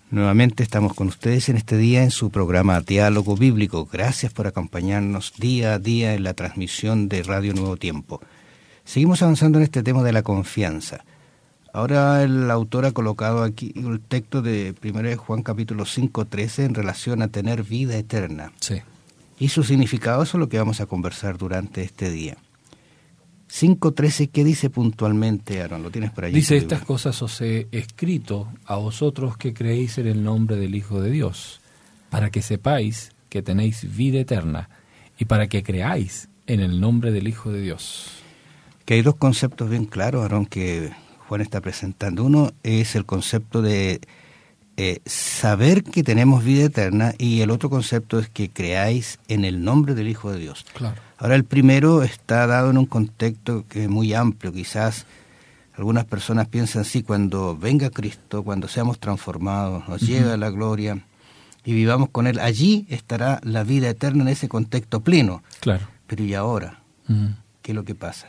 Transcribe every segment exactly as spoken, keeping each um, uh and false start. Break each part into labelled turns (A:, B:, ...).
A: Nuevamente estamos con ustedes en este día en su programa Diálogo Bíblico. Gracias por acompañarnos día a día en la transmisión de Radio Nuevo Tiempo. Seguimos avanzando en este tema de la confianza. Ahora el autor ha colocado aquí el texto de primera de Juan capítulo cinco, trece en relación a tener vida eterna.
B: Sí.
A: Y su significado, eso es lo que vamos a conversar durante este día. cinco trece, ¿qué dice puntualmente, Aaron? ¿Lo tienes por allí?
B: Dice, estas cosas os he escrito a vosotros que creéis en el nombre del Hijo de Dios, para que sepáis que tenéis vida eterna, y para que creáis en el nombre del Hijo de Dios.
A: Que hay dos conceptos bien claros, Aaron, que Juan está presentando. Uno es el concepto de eh, saber que tenemos vida eterna, y el otro concepto es que creáis en el nombre del Hijo de Dios.
B: Claro.
A: Ahora el primero está dado en un contexto que es muy amplio. Quizás algunas personas piensan, sí, cuando venga Cristo, cuando seamos transformados, nos uh-huh. llegue a la gloria y vivamos con Él, allí estará la vida eterna en ese contexto pleno.
B: Claro.
A: Pero ¿y ahora?
B: Uh-huh.
A: ¿Qué es lo que pasa?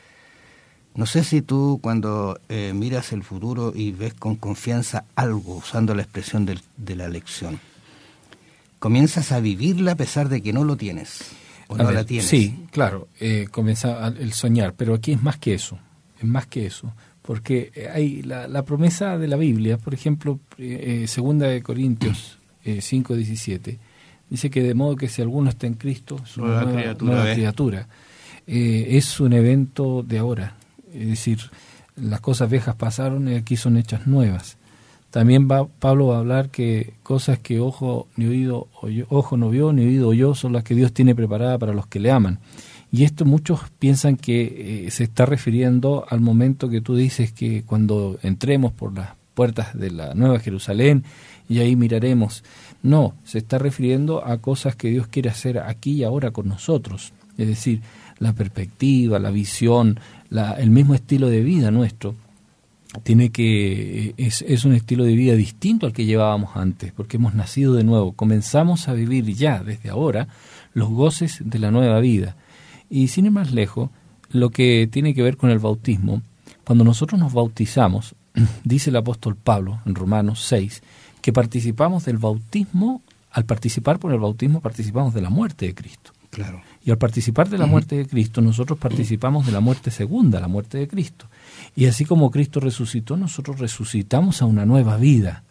A: No sé si tú cuando eh, miras el futuro y ves con confianza algo, usando la expresión de, de la lección, comienzas a vivirla a pesar de que no lo tienes. ¿O no
B: ver,
A: la tienes?
B: Sí, claro, eh, comienza el soñar, pero aquí es más que eso, es más que eso, porque hay la, la promesa de la Biblia, por ejemplo, eh, segunda de Corintios eh, cinco diecisiete, dice que de modo que si alguno está en Cristo, es una nueva, nueva criatura, nueva criatura. Eh, es un evento de ahora, es decir, las cosas viejas pasaron y aquí son hechas nuevas. También va, Pablo va a hablar que cosas que ojo ni oído oyó, ojo no vio ni oído oyó son las que Dios tiene preparadas para los que le aman. Y esto muchos piensan que eh, se está refiriendo al momento que tú dices que cuando entremos por las puertas de la Nueva Jerusalén y ahí miraremos. No, se está refiriendo a cosas que Dios quiere hacer aquí y ahora con nosotros. Es decir, la perspectiva, la visión, la, el mismo estilo de vida nuestro. Tiene que es, es un estilo de vida distinto al que llevábamos antes, porque hemos nacido de nuevo, comenzamos a vivir ya desde ahora los goces de la nueva vida. Y sin ir más lejos, lo que tiene que ver con el bautismo, cuando nosotros nos bautizamos, dice el apóstol Pablo en Romanos seis, que participamos del bautismo, al participar por el bautismo participamos de la muerte de Cristo.
A: Claro.
B: Y al participar de la muerte de Cristo, nosotros participamos de la muerte segunda, la muerte de Cristo. Y así como Cristo resucitó, nosotros resucitamos a una nueva vida.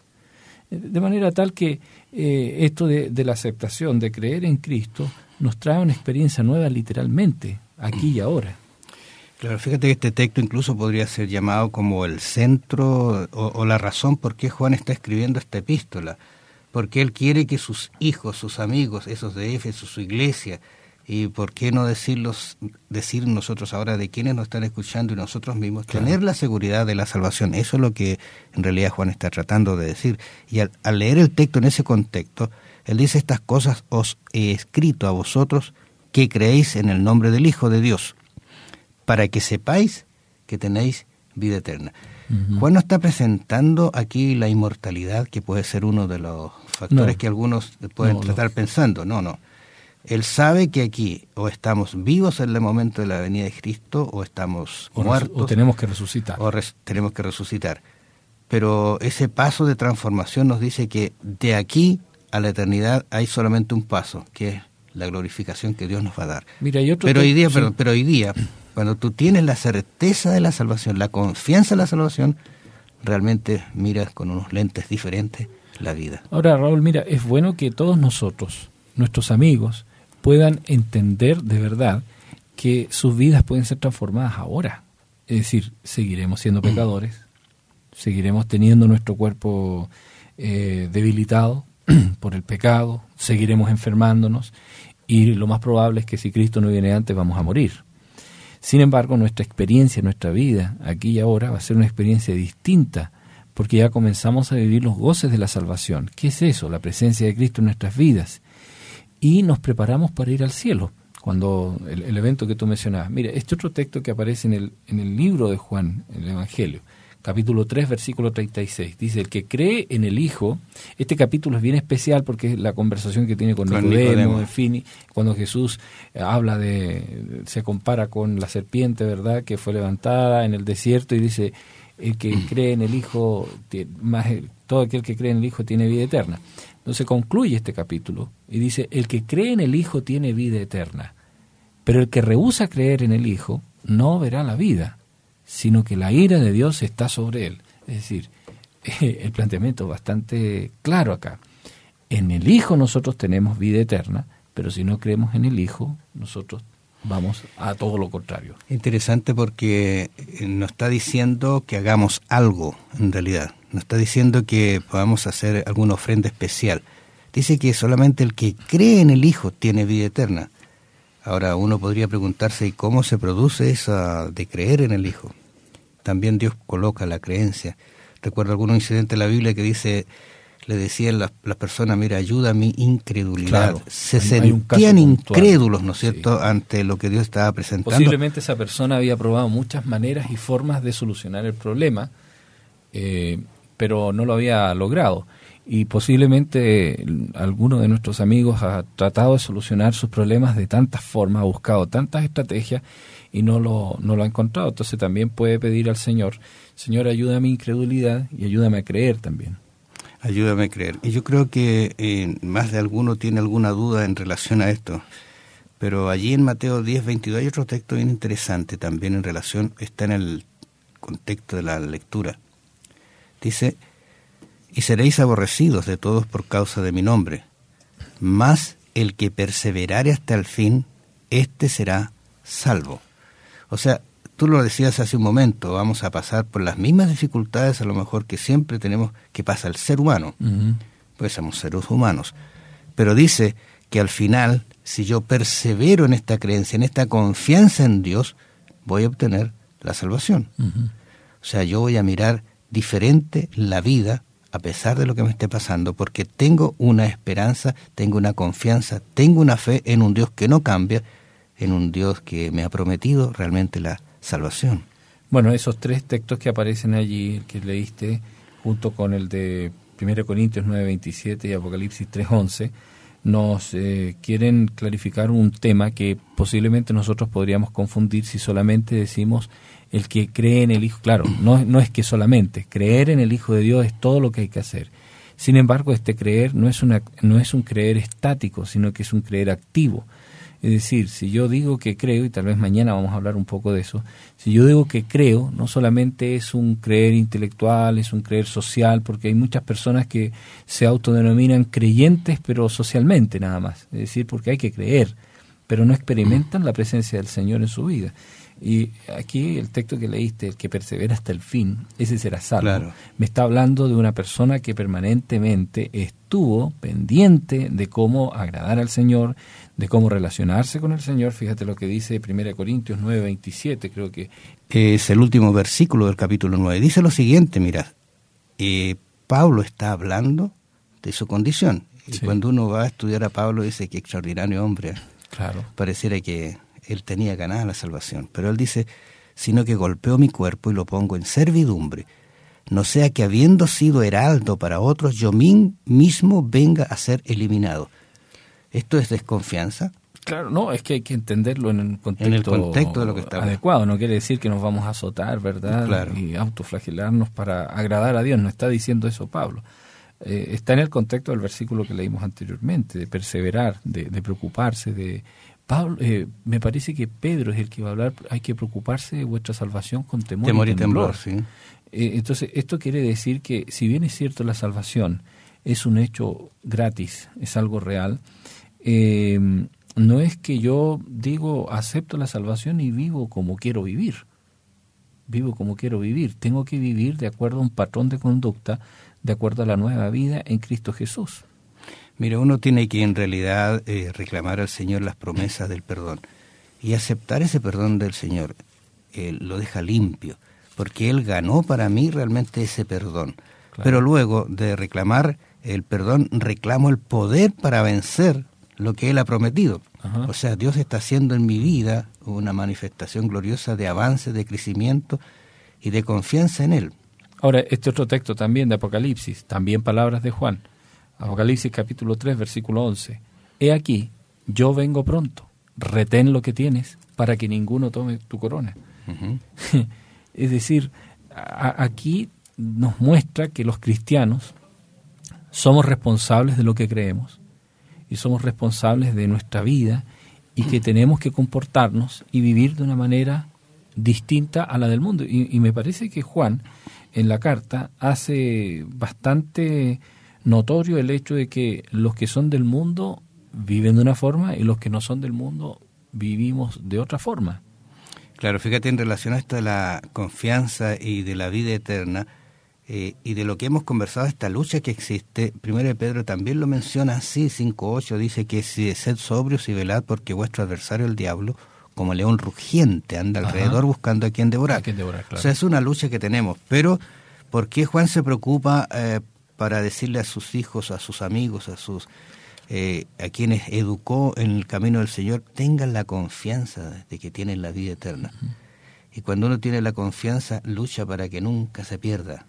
B: De manera tal que eh, esto de, de la aceptación, de creer en Cristo, nos trae una experiencia nueva literalmente, aquí y ahora.
A: Claro, fíjate que este texto incluso podría ser llamado como el centro o, o la razón por qué Juan está escribiendo esta epístola. Porque él quiere que sus hijos, sus amigos, esos de Éfeso, su iglesia, y por qué no decirlos, decir nosotros ahora de quienes nos están escuchando y nosotros mismos, claro, tener la seguridad de la salvación. Eso es lo que en realidad Juan está tratando de decir. Y al, al leer el texto en ese contexto, él dice, estas cosas os he escrito a vosotros que creéis en el nombre del Hijo de Dios, para que sepáis que tenéis vida eterna. Uh-huh. Juan nos está presentando aquí la inmortalidad, que puede ser uno de los factores no. que algunos pueden no, tratar no. pensando. No, no. Él sabe que aquí o estamos vivos en el momento de la venida de Cristo o estamos
B: o
A: muertos.
B: O tenemos que resucitar.
A: O res, tenemos que resucitar. Pero ese paso de transformación nos dice que de aquí a la eternidad hay solamente un paso, que es la glorificación que Dios nos va a dar.
B: Mira, y otro
A: pero,
B: te...
A: hoy día,
B: sí.
A: perdón, pero hoy día, cuando tú tienes la certeza de la salvación, la confianza en la salvación, realmente miras con unos lentes diferentes la vida.
B: Ahora, Raúl, mira, es bueno que todos nosotros, nuestros amigos, puedan entender de verdad que sus vidas pueden ser transformadas ahora. Es decir, seguiremos siendo pecadores, seguiremos teniendo nuestro cuerpo eh, debilitado por el pecado, seguiremos enfermándonos y lo más probable es que si Cristo no viene antes vamos a morir. Sin embargo, nuestra experiencia, nuestra vida aquí y ahora va a ser una experiencia distinta porque ya comenzamos a vivir los goces de la salvación. ¿Qué es eso? La presencia de Cristo en nuestras vidas. Y nos preparamos para ir al cielo, cuando el, el evento que tú mencionabas. Mira, este otro texto que aparece en el, en el libro de Juan, en el Evangelio, capítulo tres, versículo treinta y seis, dice, el que cree en el Hijo, este capítulo es bien especial porque es la conversación que tiene con, con Nicodemo, Nicodemo, en fin, cuando Jesús habla de, se compara con la serpiente, ¿verdad?, que fue levantada en el desierto y dice, el que cree en el Hijo, más, todo aquel que cree en el Hijo tiene vida eterna. Entonces concluye este capítulo y dice, el que cree en el Hijo tiene vida eterna, pero el que rehúsa creer en el Hijo no verá la vida, sino que la ira de Dios está sobre él. Es decir, el planteamiento es bastante claro acá. En el Hijo nosotros tenemos vida eterna, pero si no creemos en el Hijo, nosotros vamos a todo lo contrario.
A: Interesante porque nos está diciendo que hagamos algo, en realidad. Nos está diciendo que podamos hacer alguna ofrenda especial. Dice que solamente el que cree en el Hijo tiene vida eterna. Ahora uno podría preguntarse, ¿y cómo se produce eso de creer en el Hijo? También Dios coloca la creencia. Recuerdo algún incidente en la Biblia que dice, le decían las, las personas, mira, ayuda a mi incredulidad.
B: Claro,
A: se
B: hay,
A: sentían
B: hay
A: incrédulos, ¿no es cierto?,
B: sí,
A: ante lo que Dios estaba presentando.
B: Posiblemente esa persona había probado muchas maneras y formas de solucionar el problema, eh, pero no lo había logrado. Y posiblemente alguno de nuestros amigos ha tratado de solucionar sus problemas de tantas formas, ha buscado tantas estrategias y no lo, no lo ha encontrado. Entonces también puede pedir al Señor, Señor, ayúdame a mi incredulidad y ayúdame a creer también.
A: Ayúdame a creer. Y yo creo que eh, más de alguno tiene alguna duda en relación a esto. Pero allí en Mateo diez, veintidós hay otro texto bien interesante también en relación, está en el contexto de la lectura. Dice, y seréis aborrecidos de todos por causa de mi nombre, mas el que perseverare hasta el fin, éste será salvo. O sea, tú lo decías hace un momento, vamos a pasar por las mismas dificultades a lo mejor que siempre tenemos que pasa el ser humano, uh-huh. Pues somos seres humanos, pero dice que al final, si yo persevero en esta creencia, en esta confianza en Dios, voy a obtener la salvación. Uh-huh. O sea, yo voy a mirar diferente la vida a pesar de lo que me esté pasando, porque tengo una esperanza, tengo una confianza, tengo una fe en un Dios que no cambia, en un Dios que me ha prometido realmente la salvación.
B: Bueno, esos tres textos que aparecen allí, el que leíste, junto con el de primera Corintios nueve veintisiete y Apocalipsis tres once, nos eh, quieren clarificar un tema que posiblemente nosotros podríamos confundir si solamente decimos el que cree en el Hijo. Claro, no, no es que solamente, creer en el Hijo de Dios es todo lo que hay que hacer. Sin embargo, este creer no es, una, no es un creer estático, sino que es un creer activo. Es decir, si yo digo que creo, y tal vez mañana vamos a hablar un poco de eso, si yo digo que creo, no solamente es un creer intelectual, es un creer social, porque hay muchas personas que se autodenominan creyentes, pero socialmente nada más. Es decir, porque hay que creer, pero no experimentan la presencia del Señor en su vida. Y aquí el texto que leíste, el que persevera hasta el fin, ese será salvo. Claro. Me está hablando de una persona que permanentemente estuvo pendiente de cómo agradar al Señor, de cómo relacionarse con el Señor. Fíjate lo que dice primera Corintios nueve veintisiete, creo que
A: es el último versículo del capítulo nueve. Dice lo siguiente, mira, eh, Pablo está hablando de su condición. Y sí. Cuando uno va a estudiar a Pablo dice que extraordinario hombre.
B: Claro.
A: Pareciera que él tenía ganada la salvación, pero él dice, sino que golpeo mi cuerpo y lo pongo en servidumbre, no sea que habiendo sido heraldo para otros, yo mismo venga a ser eliminado. ¿Esto es desconfianza?
B: Claro, no, es que hay que entenderlo en el contexto,
A: en el contexto de lo que está
B: adecuado. No quiere decir que nos vamos a azotar, ¿verdad?
A: Claro.
B: Y autoflagelarnos para agradar a Dios. No está diciendo eso Pablo. Eh, está en el contexto del versículo que leímos anteriormente, de perseverar, de, de preocuparse, de... Pablo, eh, me parece que Pedro es el que va a hablar, hay que preocuparse de vuestra salvación con temor,
A: temor
B: y temblor.
A: Y temblor, sí.
B: Eh, entonces, esto quiere decir que si bien es cierto la salvación es un hecho gratis, es algo real, eh, no es que yo digo, acepto la salvación y vivo como quiero vivir. Vivo como quiero vivir. Tengo que vivir de acuerdo a un patrón de conducta, de acuerdo a la nueva vida en Cristo Jesús.
A: Mira, uno tiene que en realidad eh, reclamar al Señor las promesas del perdón y aceptar ese perdón del Señor. Él lo deja limpio, porque Él ganó para mí realmente ese perdón. Claro. Pero luego de reclamar el perdón, reclamo el poder para vencer lo que Él ha prometido. Ajá. O sea, Dios está haciendo en mi vida una manifestación gloriosa de avance, de crecimiento y de confianza en Él.
B: Ahora, este otro texto también de Apocalipsis, también palabras de Juan. Apocalipsis capítulo tres, versículo once. He aquí, yo vengo pronto, retén lo que tienes para que ninguno tome tu corona. Uh-huh. Es decir, a, aquí nos muestra que los cristianos somos responsables de lo que creemos y somos responsables de nuestra vida y que tenemos que comportarnos y vivir de una manera distinta a la del mundo. Y, y me parece que Juan, en la carta, hace bastante notorio el hecho de que los que son del mundo viven de una forma y los que no son del mundo vivimos de otra forma.
A: Claro, fíjate, en relación a esto de la confianza y de la vida eterna, eh, y de lo que hemos conversado, esta lucha que existe, Primera de Pedro también lo menciona así, cinco ocho, dice que si sed sobrios y velad, porque vuestro adversario el diablo, como león rugiente, anda alrededor Ajá. buscando a quien devorar. A quien devorar, claro. O sea, es una lucha que tenemos. Pero, ¿por qué Juan se preocupa eh, para decirle a sus hijos, a sus amigos, a sus eh, a quienes educó en el camino del Señor, tengan la confianza de que tienen la vida eterna? Uh-huh. Y cuando uno tiene la confianza, lucha para que nunca se pierda.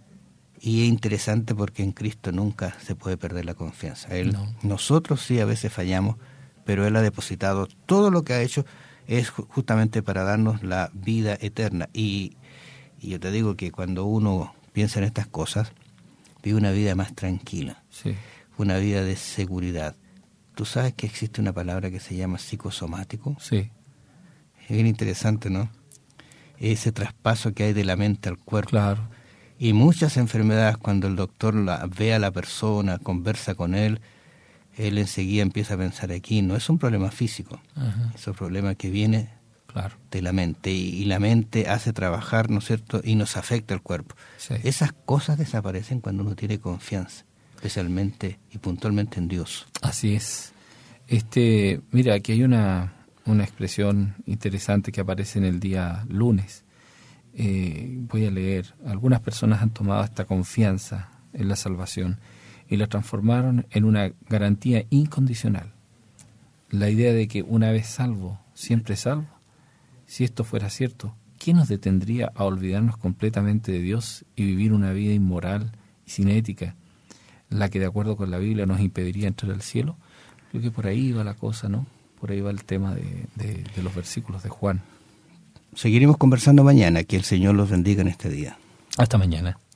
A: Y es interesante porque en Cristo nunca se puede perder la confianza. Él, no. Nosotros sí a veces fallamos, pero Él ha depositado todo lo que ha hecho es justamente para darnos la vida eterna. Y, y yo te digo que cuando uno piensa en estas cosas, vive una vida más tranquila, sí. una vida de seguridad. ¿Tú sabes que existe una palabra que se llama psicosomático? Sí. Es bien interesante, ¿no? Ese traspaso que hay de la mente al cuerpo. Claro. Y muchas enfermedades, cuando el doctor la, ve a la persona, conversa con él, él enseguida empieza a pensar aquí, no es un problema físico, Ajá. es un problema que viene claro. de la mente, y, y la mente hace trabajar, ¿no es cierto?, y nos afecta el cuerpo. Sí. Esas cosas desaparecen cuando uno tiene confianza, especialmente y puntualmente en Dios.
B: Así es. Este, mira, aquí hay una, una expresión interesante que aparece en el día lunes. Eh, voy a leer. Algunas personas han tomado esta confianza en la salvación y la transformaron en una garantía incondicional. La idea de que una vez salvo, siempre salvo. Si esto fuera cierto, ¿qué nos detendría a olvidarnos completamente de Dios y vivir una vida inmoral y sin ética, la que de acuerdo con la Biblia nos impediría entrar al cielo? Creo que por ahí va la cosa, ¿no? Por ahí va el tema de, de, de los versículos de Juan.
A: Seguiremos conversando mañana. Que el Señor los bendiga en este día.
B: Hasta mañana.